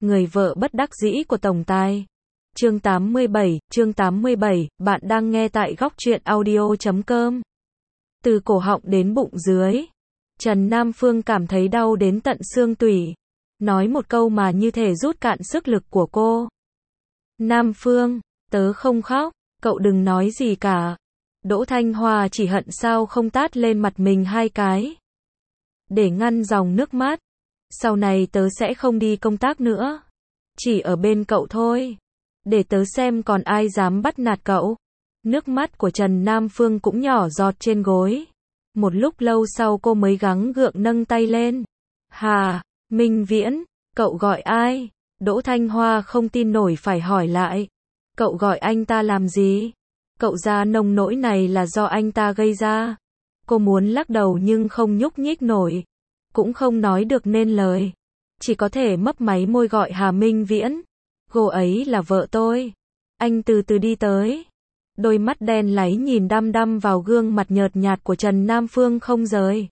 Người vợ bất đắc dĩ của tổng tài. Chương 87, bạn đang nghe tại góc truyện audio.com. Từ cổ họng đến bụng dưới, Trần Nam Phương cảm thấy đau đến tận xương tủy. Nói một câu mà như thể rút cạn sức lực của cô. Nam Phương, tớ không khóc, cậu đừng nói gì cả. Đỗ Thanh Hoa chỉ hận sao không tát lên mặt mình 2 cái. Để ngăn dòng nước mắt. Sau này tớ sẽ không đi công tác nữa. Chỉ ở bên cậu thôi. Để tớ xem còn ai dám bắt nạt cậu. Nước mắt của Trần Nam Phương cũng nhỏ giọt trên gối. Một lúc lâu sau cô mới gắng gượng nâng tay lên. Hà, Minh Viễn, cậu gọi ai? Đỗ Thanh Hoa không tin nổi phải hỏi lại. Cậu gọi anh ta làm gì? Cậu ra nông nỗi này là do anh ta gây ra. Cô muốn lắc đầu nhưng không nhúc nhích nổi. Cũng không nói được nên lời. Chỉ có thể mấp máy môi gọi Hà Minh Viễn. Cô ấy là vợ tôi. Anh từ từ đi tới. Đôi mắt đen láy nhìn đăm đăm vào gương mặt nhợt nhạt của Trần Nam Phương không rời.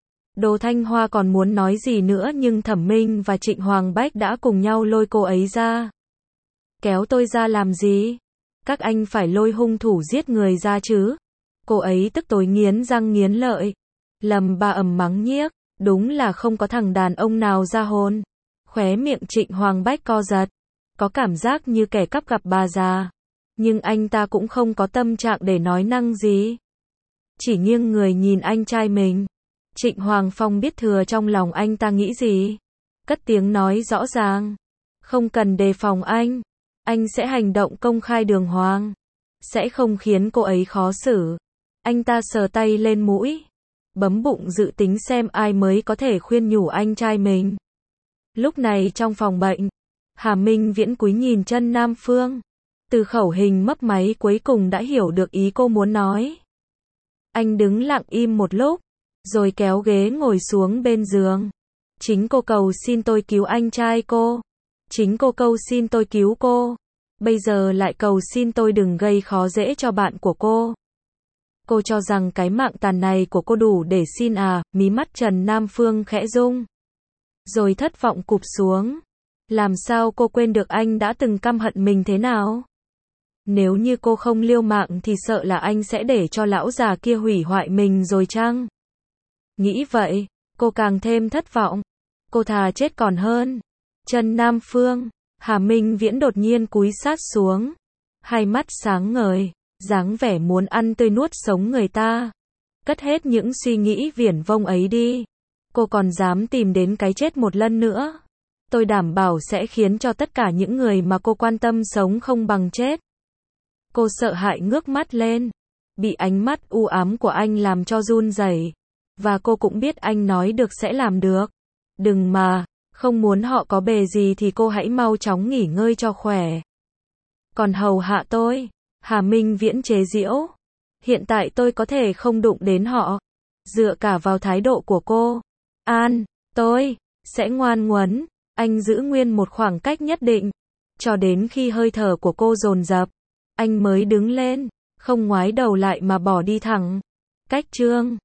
Đỗ Thanh Hoa còn muốn nói gì nữa nhưng Thẩm Minh và Trịnh Hoàng Bách đã cùng nhau lôi cô ấy ra. Kéo tôi ra làm gì? Các anh phải lôi hung thủ giết người ra chứ? Cô ấy tức tối nghiến răng nghiến lợi. Lầm ba ầm mắng nhiếc. Đúng là không có thằng đàn ông nào ra hồn. Khóe miệng Trịnh Hoàng Bách co giật. Có cảm giác như kẻ cắp gặp bà già. Nhưng anh ta cũng không có tâm trạng để nói năng gì. Chỉ nghiêng người nhìn anh trai mình. Trịnh Hoàng Phong biết thừa trong lòng anh ta nghĩ gì. Cất tiếng nói rõ ràng. Không cần đề phòng anh. Anh sẽ hành động công khai đường hoàng. Sẽ không khiến cô ấy khó xử. Anh ta sờ tay lên mũi. Bấm bụng dự tính xem ai mới có thể khuyên nhủ anh trai mình. Lúc này trong phòng bệnh, Hà Minh Viễn cúi nhìn Trần Nam Phương. Từ khẩu hình mấp máy cuối cùng đã hiểu được ý cô muốn nói. Anh đứng lặng im một lúc, rồi kéo ghế ngồi xuống bên giường. Chính cô cầu xin tôi cứu anh trai cô. Chính cô cầu xin tôi cứu cô. Bây giờ lại cầu xin tôi đừng gây khó dễ cho bạn của cô. Cô cho rằng cái mạng tàn này của cô đủ để xin à? Mí mắt Trần Nam Phương khẽ rung. Rồi thất vọng cụp xuống. Làm sao cô quên được anh đã từng căm hận mình thế nào? Nếu như cô không liều mạng thì sợ là anh sẽ để cho lão già kia hủy hoại mình rồi chăng? Nghĩ vậy, cô càng thêm thất vọng. Cô thà chết còn hơn. Trần Nam Phương, Hà Minh Viễn đột nhiên cúi sát xuống. Hai mắt sáng ngời. Dáng vẻ muốn ăn tươi nuốt sống người ta. Cất hết những suy nghĩ viển vông ấy đi. Cô còn dám tìm đến cái chết một lần nữa. Tôi đảm bảo sẽ khiến cho tất cả những người mà cô quan tâm sống không bằng chết. Cô sợ hãi ngước mắt lên. Bị ánh mắt u ám của anh làm cho run rẩy. Và cô cũng biết anh nói được sẽ làm được. Đừng mà, không muốn họ có bề gì thì cô hãy mau chóng nghỉ ngơi cho khỏe. Còn hầu hạ tôi. Hà Minh Viễn chế giễu. Hiện tại tôi có thể không đụng đến họ. Dựa cả vào thái độ của cô. Tôi sẽ ngoan ngoãn. Anh giữ nguyên một khoảng cách nhất định. Cho đến khi hơi thở của cô dồn dập. Anh mới đứng lên. Không ngoái đầu lại mà bỏ đi thẳng. Cách chương